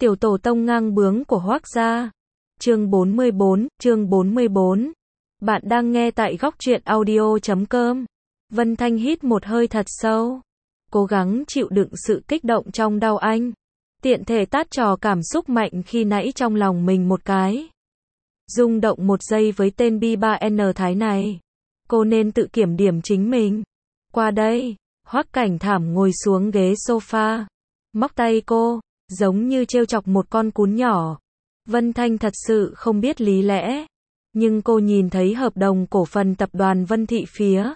Tiểu tổ tông ngang bướng của Hoác gia. Chương 44. Bạn đang nghe tại góc truyện audio.com. Vân Thanh hít một hơi thật sâu, cố gắng chịu đựng sự kích động trong đau anh, tiện thể tát trò cảm xúc mạnh khi nãy trong lòng mình một cái. Rung động một giây với tên B3N Thái này. Cô nên tự kiểm điểm chính mình. Qua đây, Hoác Cảnh Thảm ngồi xuống ghế sofa, móc tay cô, giống như trêu chọc một con cún nhỏ. Vân Thanh thật sự không biết lý lẽ, nhưng cô nhìn thấy hợp đồng cổ phần tập đoàn Vân Thị phía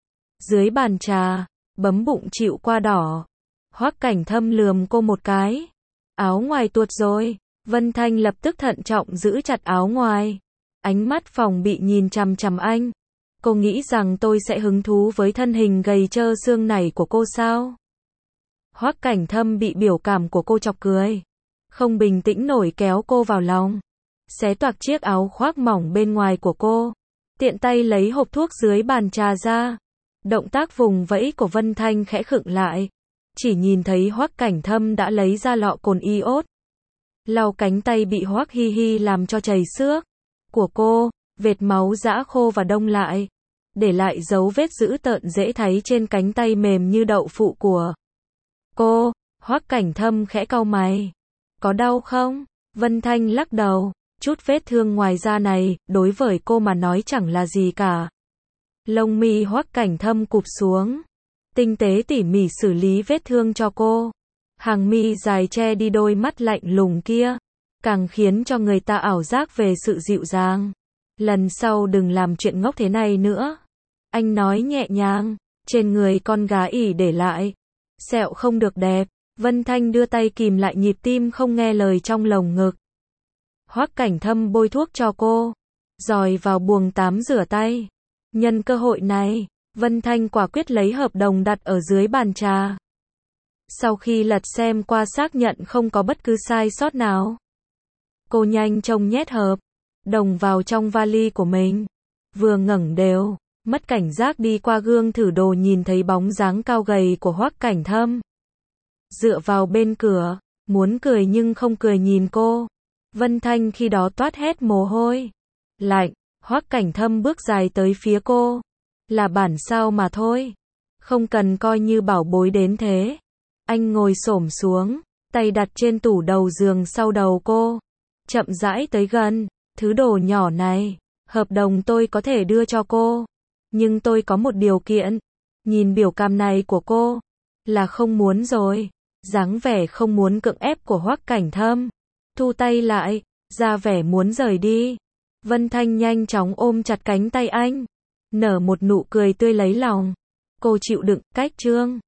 dưới bàn trà, bấm bụng chịu qua đỏ. Hoác Cảnh Thâm lườm cô một cái. Áo ngoài tuột rồi. Vân Thanh lập tức thận trọng giữ chặt áo ngoài, ánh mắt phòng bị nhìn chằm chằm anh. Cô nghĩ rằng tôi sẽ hứng thú với thân hình gầy trơ xương này của cô sao? Hoác Cảnh Thâm bị biểu cảm của cô chọc cười, không bình tĩnh nổi kéo cô vào lòng, xé toạc chiếc áo khoác mỏng bên ngoài của cô, tiện tay lấy hộp thuốc dưới bàn trà ra. Động tác vùng vẫy của Vân Thanh khẽ khựng lại, chỉ nhìn thấy Hoác Cảnh Thâm đã lấy ra lọ cồn iốt, lau cánh tay bị Hoác Hi Hi làm cho chảy xước của cô, vệt máu giã khô và đông lại, để lại dấu vết dữ tợn dễ thấy trên cánh tay mềm như đậu phụ của cô. Hoác Cảnh Thâm khẽ cau mày. Có đau không? Vân Thanh lắc đầu, chút vết thương ngoài da này, đối với cô mà nói chẳng là gì cả. Lông mi Hoác Cảnh Thâm cụp xuống, tinh tế tỉ mỉ xử lý vết thương cho cô. Hàng mi dài che đi đôi mắt lạnh lùng kia, càng khiến cho người ta ảo giác về sự dịu dàng. Lần sau đừng làm chuyện ngốc thế này nữa. Anh nói nhẹ nhàng, trên người con gái ỉ để lại sẹo không được đẹp. Vân Thanh đưa tay kìm lại nhịp tim không nghe lời trong lồng ngực. Hoác Cảnh Thâm bôi thuốc cho cô, dòi vào buồng tắm rửa tay. Nhân cơ hội này, Vân Thanh quả quyết lấy hợp đồng đặt ở dưới bàn trà. Sau khi lật xem qua xác nhận không có bất cứ sai sót nào, cô nhanh chóng nhét hợp đồng vào trong vali của mình. Vừa ngẩng đều, mất cảnh giác đi qua gương thử đồ nhìn thấy bóng dáng cao gầy của Hoác Cảnh Thâm dựa vào bên cửa, muốn cười nhưng không cười nhìn cô. Vân Thanh khi đó toát hết mồ hôi lạnh. Hoác Cảnh Thâm bước dài tới phía cô. Là bản sao mà thôi, không cần coi như bảo bối đến thế. Anh ngồi xổm xuống, tay đặt trên tủ đầu giường sau đầu cô, chậm rãi tới gần. Thứ đồ nhỏ này, hợp đồng tôi có thể đưa cho cô, nhưng tôi có một điều kiện. Nhìn biểu cảm này của cô, là không muốn rồi. Dáng vẻ không muốn cưỡng ép của Hoác Cảnh Thâm thu tay lại, ra vẻ muốn rời đi. Vân Thanh nhanh chóng ôm chặt cánh tay anh, nở một nụ cười tươi lấy lòng. Cô chịu đựng, cách chương